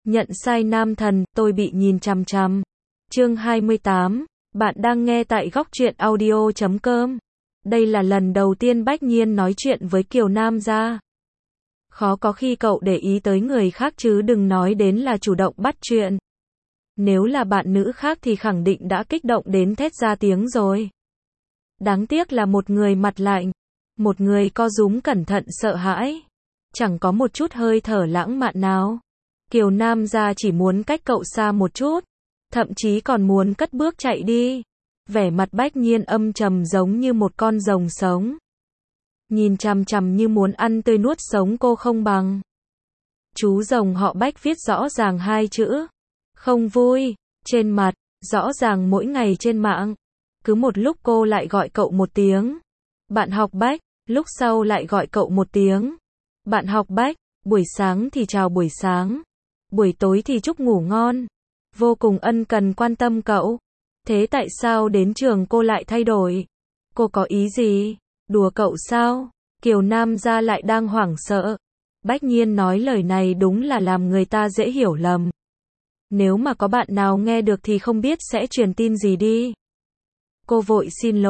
Nhận sai nam thần, tôi bị nhìn chằm chằm. Chương 28. Bạn đang nghe tại góc truyện audio.com. Đây là lần đầu tiên Bách Nhiên nói chuyện với Kiều Nam gia. Khó có khi cậu để ý tới người khác chứ đừng nói đến là chủ động bắt chuyện. Nếu là bạn nữ khác thì khẳng định đã kích động đến thét ra tiếng rồi. Đáng tiếc là một người mặt lạnh, một người co rúm cẩn thận sợ hãi, chẳng có một chút hơi thở lãng mạn nào. Kiều Nam gia chỉ muốn cách cậu xa một chút, thậm chí còn muốn cất bước chạy đi. Vẻ mặt Bách Nhiên âm trầm giống như một con rồng sống. Nhìn chằm chằm như muốn ăn tươi nuốt sống cô không bằng. Chú rồng họ Bách viết rõ ràng hai chữ không vui trên mặt, rõ ràng mỗi ngày trên mạng. Cứ một lúc cô lại gọi cậu một tiếng bạn học Bách, lúc sau lại gọi cậu một tiếng bạn học Bách, buổi sáng thì chào buổi sáng, buổi tối thì chúc ngủ ngon. Vô cùng ân cần quan tâm cậu. Thế tại sao đến trường cô lại thay đổi? Cô có ý gì? Đùa cậu sao? Kiều Nam gia lại đang hoảng sợ. Bách Nhiên nói lời này đúng là làm người ta dễ hiểu lầm. Nếu mà có bạn nào nghe được thì không biết sẽ truyền tin gì đi. Cô vội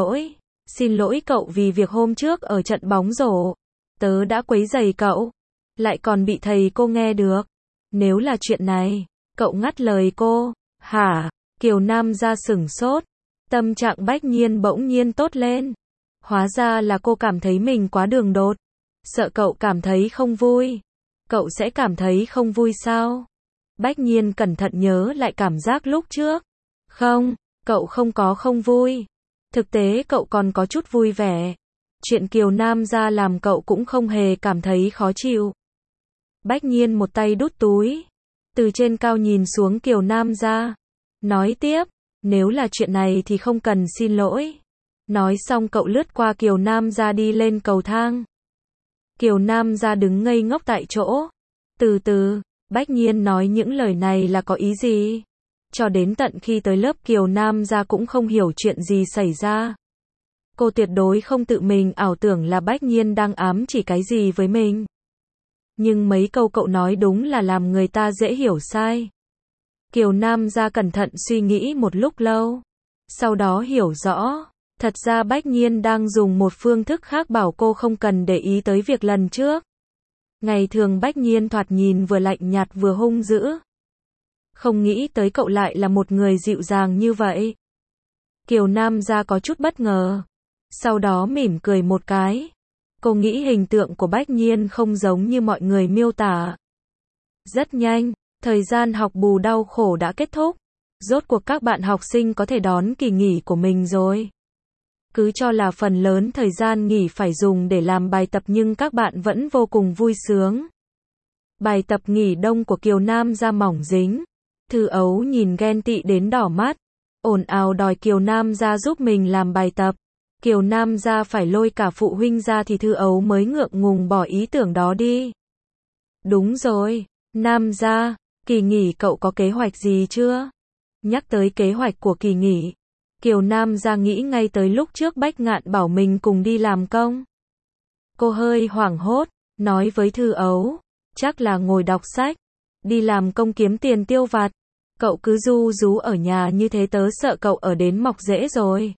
xin lỗi cậu vì việc hôm trước ở trận bóng rổ. Tớ đã quấy rầy cậu, lại còn bị thầy cô nghe được. Nếu là chuyện này, cậu ngắt lời cô. Hả? Kiều Nam gia sửng sốt. Tâm trạng Bách Nhiên bỗng nhiên tốt lên. Hóa ra là cô cảm thấy mình quá đường đột. Sợ cậu cảm thấy không vui. Cậu sẽ cảm thấy không vui sao? Bách Nhiên cẩn thận nhớ lại cảm giác lúc trước. Không, cậu không có không vui. Thực tế cậu còn có chút vui vẻ. Chuyện Kiều Nam gia làm cậu cũng không hề cảm thấy khó chịu. Bách Nhiên một tay đút túi, từ trên cao nhìn xuống Kiều Nam gia, nói tiếp, nếu là chuyện này thì không cần xin lỗi. Nói xong cậu lướt qua Kiều Nam gia đi lên cầu thang. Kiều Nam gia đứng ngây ngốc tại chỗ. Từ từ, Bách Nhiên nói những lời này là có ý gì? Cho đến tận khi tới lớp Kiều Nam gia cũng không hiểu chuyện gì xảy ra. Cô tuyệt đối không tự mình ảo tưởng là Bách Nhiên đang ám chỉ cái gì với mình. Nhưng mấy câu cậu nói đúng là làm người ta dễ hiểu sai. Kiều Nam gia cẩn thận suy nghĩ một lúc lâu. Sau đó hiểu rõ, thật ra Bách Nhiên đang dùng một phương thức khác bảo cô không cần để ý tới việc lần trước. Ngày thường Bách Nhiên thoạt nhìn vừa lạnh nhạt vừa hung dữ. Không nghĩ tới cậu lại là một người dịu dàng như vậy. Kiều Nam gia có chút bất ngờ. Sau đó mỉm cười một cái. Cô nghĩ hình tượng của Bách Nhiên không giống như mọi người miêu tả. Rất nhanh, thời gian học bù đau khổ đã kết thúc. Rốt cuộc các bạn học sinh có thể đón kỳ nghỉ của mình rồi. Cứ cho là phần lớn thời gian nghỉ phải dùng để làm bài tập nhưng các bạn vẫn vô cùng vui sướng. Bài tập nghỉ đông của Kiều Nam gia mỏng dính. Thư Ấu nhìn ghen tị đến đỏ mắt. Ồn ào đòi Kiều Nam gia giúp mình làm bài tập. Kiều Nam gia phải lôi cả phụ huynh ra thì Thư Ấu mới ngượng ngùng bỏ ý tưởng đó đi. Đúng rồi, Nam gia, kỳ nghỉ cậu có kế hoạch gì chưa? Nhắc tới kế hoạch của kỳ nghỉ, Kiều Nam gia nghĩ ngay tới lúc trước Bách Ngạn bảo mình cùng đi làm công. Cô hơi hoảng hốt, nói với Thư Ấu, chắc là ngồi đọc sách, đi làm công kiếm tiền tiêu vặt. Cậu cứ ru rú ở nhà như thế tớ sợ cậu ở đến mọc rễ rồi.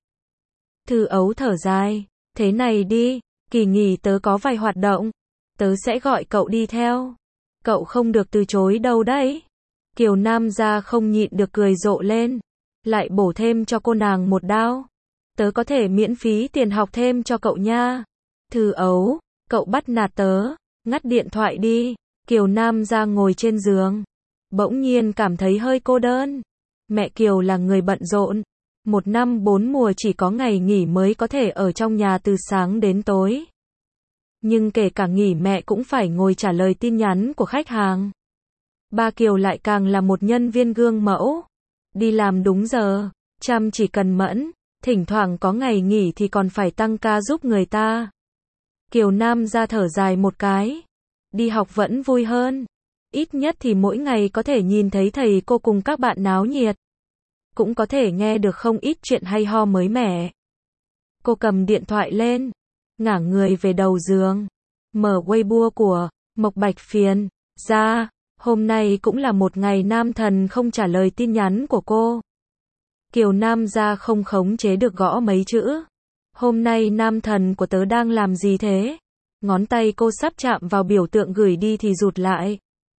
Thư Ấu thở dài, thế này đi, kỳ nghỉ tớ có vài hoạt động, tớ sẽ gọi cậu đi theo. Cậu không được từ chối đâu đấy. Kiều Nam gia không nhịn được cười rộ lên, lại bổ thêm cho cô nàng một đao. Tớ có thể miễn phí tiền học thêm cho cậu nha. Thư Ấu, cậu bắt nạt tớ, ngắt điện thoại đi. Kiều Nam gia ngồi trên giường, bỗng nhiên cảm thấy hơi cô đơn. Mẹ Kiều là người bận rộn. Một năm 4 mùa chỉ có ngày nghỉ mới có thể ở trong nhà từ sáng đến tối. Nhưng kể cả nghỉ mẹ cũng phải ngồi trả lời tin nhắn của khách hàng. Ba Kiều lại càng là một nhân viên gương mẫu. Đi làm đúng giờ, chăm chỉ cần mẫn, thỉnh thoảng có ngày nghỉ thì còn phải tăng ca giúp người ta. Kiều Nam gia thở dài một cái. Đi học vẫn vui hơn. Ít nhất thì mỗi ngày có thể nhìn thấy thầy cô cùng các bạn náo nhiệt. Cũng có thể nghe được không ít chuyện hay ho mới mẻ. Cô cầm điện thoại lên, ngả người về đầu giường, mở Weibo của Mộc Bạch Phiền ra. Hôm nay cũng là một ngày nam thần không trả lời tin nhắn của cô. Kiều Nam Gia không khống chế được gõ mấy chữ. Hôm nay nam thần của tớ đang làm gì thế? Ngón tay cô sắp chạm vào biểu tượng gửi đi thì rụt lại.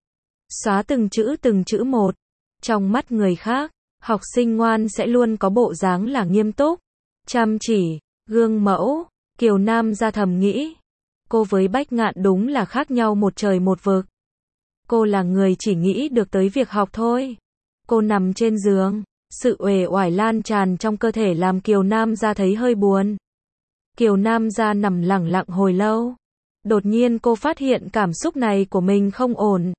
Xóa từng chữ một. Trong mắt người khác, học sinh ngoan sẽ luôn có bộ dáng là nghiêm túc, chăm chỉ, gương mẫu. Kiều Nam Gia thầm nghĩ. Cô với Bách Ngạn đúng là khác nhau một trời một vực. Cô là người chỉ nghĩ được tới việc học thôi. Cô nằm trên giường, sự uể oải lan tràn trong cơ thể làm Kiều Nam Gia thấy hơi buồn. Kiều Nam Gia nằm lẳng lặng hồi lâu. Đột nhiên cô phát hiện cảm xúc này của mình không ổn.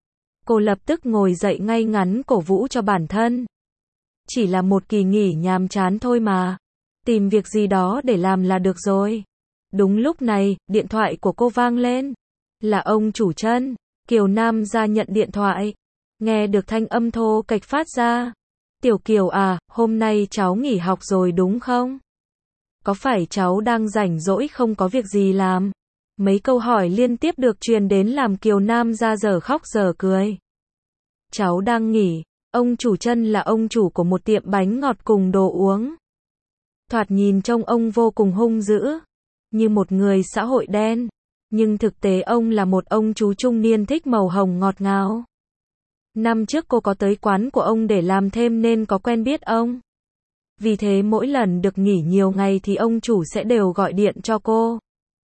Cô lập tức ngồi dậy ngay ngắn cổ vũ cho bản thân. Chỉ là một kỳ nghỉ nhàm chán thôi mà. Tìm việc gì đó để làm là được rồi. Đúng lúc này, điện thoại của cô vang lên. Là ông chủ Trân. Kiều Nam Gia nhận điện thoại. Nghe được thanh âm thô kệch phát ra. Tiểu Kiều à, hôm nay cháu nghỉ học rồi đúng không? Có phải cháu đang rảnh rỗi không có việc gì làm? Mấy câu hỏi liên tiếp được truyền đến làm Kiều Nam Gia dở khóc dở cười. Cháu đang nghỉ. Ông chủ Trân là ông chủ của một tiệm bánh ngọt cùng đồ uống. Thoạt nhìn trông ông vô cùng hung dữ, như một người xã hội đen. Nhưng thực tế ông là một ông chú trung niên thích màu hồng ngọt ngào. Năm trước cô có tới quán của ông để làm thêm nên có quen biết ông. Vì thế mỗi lần được nghỉ nhiều ngày thì ông chủ sẽ đều gọi điện cho cô.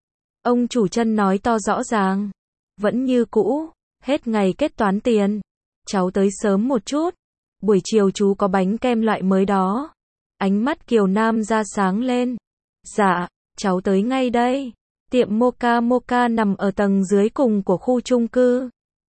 Ông chủ Trân nói to rõ ràng. Vẫn như cũ, hết ngày kết toán tiền. Cháu tới sớm một chút. Buổi chiều chú có bánh kem loại mới đó. Ánh mắt Kiều Nam Gia sáng lên. Dạ, cháu tới ngay đây. Tiệm Mocha Mocha nằm ở tầng dưới cùng của khu chung cư.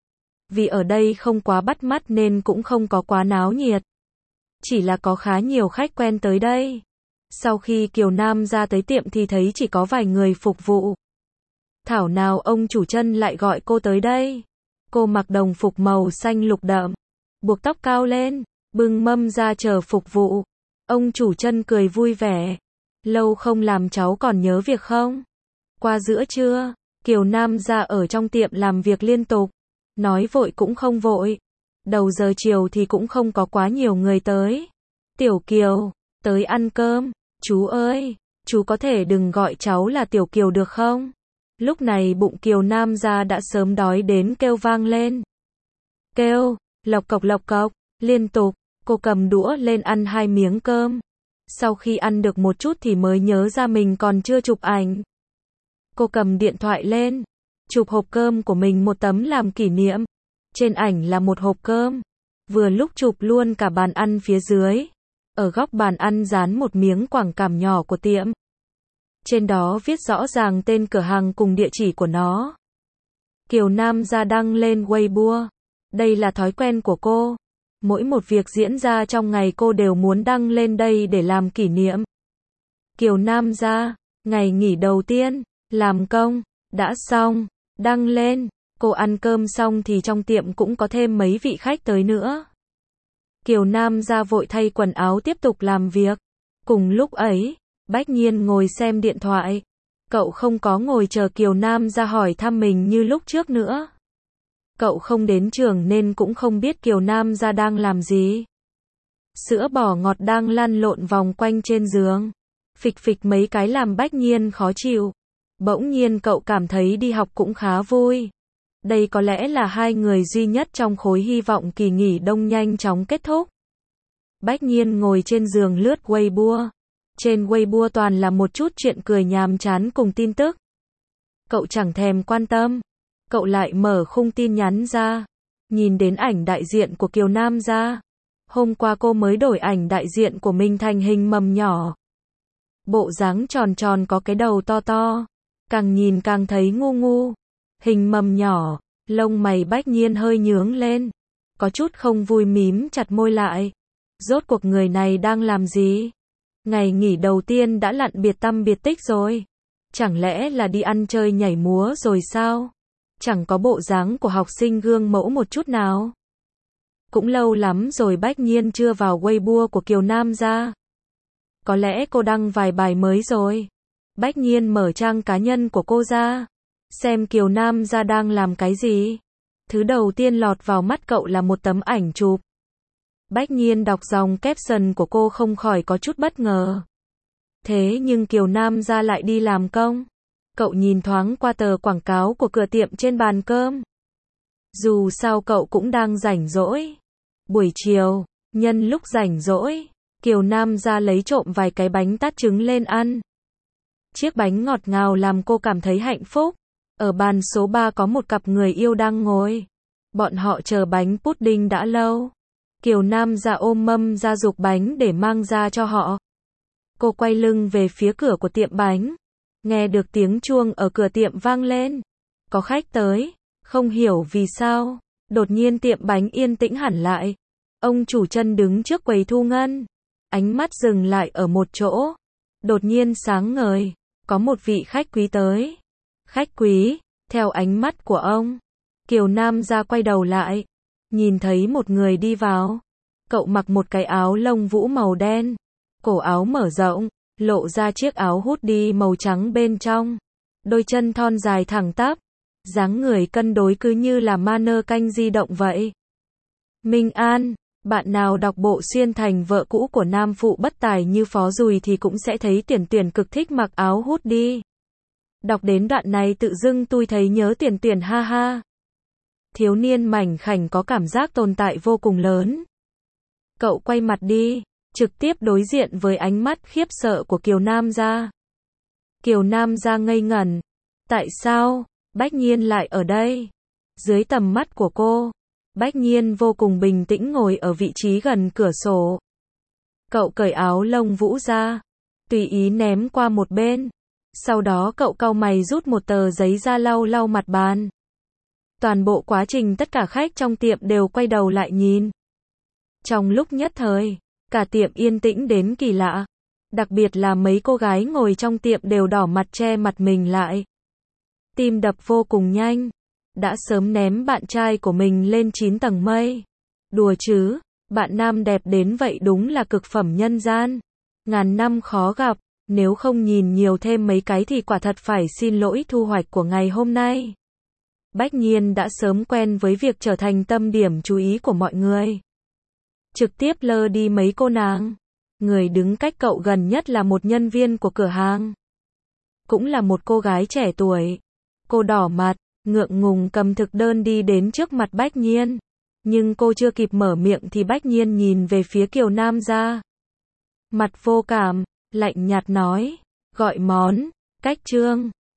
Vì ở đây không quá bắt mắt nên cũng không có quá náo nhiệt. Chỉ là có khá nhiều khách quen tới đây. Sau khi Kiều Nam Gia tới tiệm thì thấy chỉ có vài người phục vụ. Thảo nào ông chủ Trân lại gọi cô tới đây. Cô mặc đồng phục màu xanh lục đậm, buộc tóc cao lên, bưng mâm ra chờ phục vụ. Ông chủ Trân cười vui vẻ. Lâu không làm cháu còn nhớ việc không? Qua giữa trưa, Kiều Nam Gia ở trong tiệm làm việc liên tục. Nói vội cũng không vội. Đầu giờ chiều thì cũng không có quá nhiều người tới. Tiểu Kiều, tới ăn cơm. Chú ơi, chú có thể đừng gọi cháu là Tiểu Kiều được không? Lúc này bụng Kiều Nam Gia đã sớm đói đến kêu vang lên. Kêu, lộc cộc, liên tục. Cô cầm đũa lên ăn 2 miếng cơm. Sau khi ăn được một chút thì mới nhớ ra mình còn chưa chụp ảnh. Cô cầm điện thoại lên, chụp hộp cơm của mình một tấm làm kỷ niệm. Trên ảnh là một hộp cơm. Vừa lúc chụp luôn cả bàn ăn phía dưới. Ở góc bàn ăn dán một miếng quảng cáo nhỏ của tiệm. Trên đó viết rõ ràng tên cửa hàng cùng địa chỉ của nó. Kiều Nam Gia đăng lên Weibo. Đây là thói quen của cô. Mỗi một việc diễn ra trong ngày cô đều muốn đăng lên đây để làm kỷ niệm. Kiều Nam Gia, ngày nghỉ đầu tiên, làm công, đã xong, đăng lên. Cô ăn cơm xong thì trong tiệm cũng có thêm mấy vị khách tới nữa. Kiều Nam Gia vội thay quần áo tiếp tục làm việc. Cùng lúc ấy, Bách Nhiên ngồi xem điện thoại. Cậu không có ngồi chờ Kiều Nam Gia hỏi thăm mình như lúc trước nữa. Cậu không đến trường nên cũng không biết Kiều Nam Gia đang làm gì. Sữa bò ngọt đang lăn lộn vòng quanh trên giường. Phịch phịch mấy cái làm Bách Nhiên khó chịu. Bỗng nhiên cậu cảm thấy đi học cũng khá vui. Đây có lẽ là hai người duy nhất trong khối hy vọng kỳ nghỉ đông nhanh chóng kết thúc. Bách Nhiên ngồi trên giường lướt Weibo. Trên Weibo toàn là một chút chuyện cười nhàm chán cùng tin tức. Cậu chẳng thèm quan tâm. Cậu lại mở khung tin nhắn ra. Nhìn đến ảnh đại diện của Kiều Nam Gia. Hôm qua cô mới đổi ảnh đại diện của mình thành hình mầm nhỏ. Bộ dáng tròn tròn có cái đầu to to. Càng nhìn càng thấy ngu ngu. Hình mầm nhỏ, lông mày Bách Nhiên hơi nhướng lên. Có chút không vui mím chặt môi lại. Rốt cuộc người này đang làm gì? Ngày nghỉ đầu tiên đã lặn biệt tăm biệt tích rồi. Chẳng lẽ là đi ăn chơi nhảy múa rồi sao? Chẳng có bộ dáng của học sinh gương mẫu một chút nào. Cũng lâu lắm rồi Bách Nhiên chưa vào Weibo của Kiều Nam Gia. Có lẽ cô đăng vài bài mới rồi. Bách Nhiên mở trang cá nhân của cô ra. Xem Kiều Nam Gia đang làm cái gì. Thứ đầu tiên lọt vào mắt cậu là một tấm ảnh chụp. Bách Nhiên đọc dòng caption của cô không khỏi có chút bất ngờ. Thế nhưng Kiều Nam Gia lại đi làm công. Cậu nhìn thoáng qua tờ quảng cáo của cửa tiệm trên bàn cơm. Dù sao cậu cũng đang rảnh rỗi. Buổi chiều, nhân lúc rảnh rỗi, Kiều Nam Gia lấy trộm vài cái bánh tát trứng lên ăn. Chiếc bánh ngọt ngào làm cô cảm thấy hạnh phúc. Ở bàn số 3 có một cặp người yêu đang ngồi. Bọn họ chờ bánh pudding đã lâu. Kiều Nam Gia ôm mâm ra giục bánh để mang ra cho họ. Cô quay lưng về phía cửa của tiệm bánh. Nghe được tiếng chuông ở cửa tiệm vang lên. Có khách tới. Không hiểu vì sao. Đột nhiên tiệm bánh yên tĩnh hẳn lại. Ông chủ chân đứng trước quầy thu ngân. Ánh mắt dừng lại ở một chỗ. Đột nhiên sáng ngời. Có một vị khách quý tới. Khách quý, theo ánh mắt của ông. Kiều Nam Gia quay đầu lại. Nhìn thấy một người đi vào. Cậu mặc một cái áo lông vũ màu đen. Cổ áo mở rộng. Lộ ra chiếc áo hoodie màu trắng bên trong. Đôi chân thon dài thẳng tắp. Dáng người cân đối cứ như là mannequin di động vậy. Minh An, bạn nào đọc bộ Xuyên thành vợ cũ của nam phụ bất tài như Phó Dùi thì cũng sẽ thấy Tuyển Tuyển cực thích mặc áo hoodie. Đọc đến đoạn này tự dưng tôi thấy nhớ Tuyển Tuyển ha ha. Thiếu niên mảnh khảnh có cảm giác tồn tại vô cùng lớn. Cậu quay mặt đi, trực tiếp đối diện với ánh mắt khiếp sợ của Kiều Nam Gia. Kiều Nam Gia ngây ngẩn. Tại sao Bách Nhiên lại ở đây? Dưới tầm mắt của cô, Bách Nhiên vô cùng bình tĩnh ngồi ở vị trí gần cửa sổ. Cậu cởi áo lông vũ ra, tùy ý ném qua một bên. Sau đó cậu cau mày rút một tờ giấy ra lau lau mặt bàn. Toàn bộ quá trình tất cả khách trong tiệm đều quay đầu lại nhìn. Trong lúc nhất thời, cả tiệm yên tĩnh đến kỳ lạ. Đặc biệt là mấy cô gái ngồi trong tiệm đều đỏ mặt che mặt mình lại. Tim đập vô cùng nhanh. Đã sớm ném bạn trai của mình lên 9 tầng mây. Đùa chứ, bạn nam đẹp đến vậy đúng là cực phẩm nhân gian. Ngàn năm khó gặp, nếu không nhìn nhiều thêm mấy cái thì quả thật phải xin lỗi thu hoạch của ngày hôm nay. Bách Nhiên đã sớm quen với việc trở thành tâm điểm chú ý của mọi người. Trực tiếp lơ đi mấy cô nàng. Người đứng cách cậu gần nhất là một nhân viên của cửa hàng. Cũng là một cô gái trẻ tuổi. Cô đỏ mặt, ngượng ngùng cầm thực đơn đi đến trước mặt Bách Nhiên. Nhưng cô chưa kịp mở miệng thì Bách Nhiên nhìn về phía Kiều Nam Gia. Mặt vô cảm, lạnh nhạt nói, gọi món, cách trương.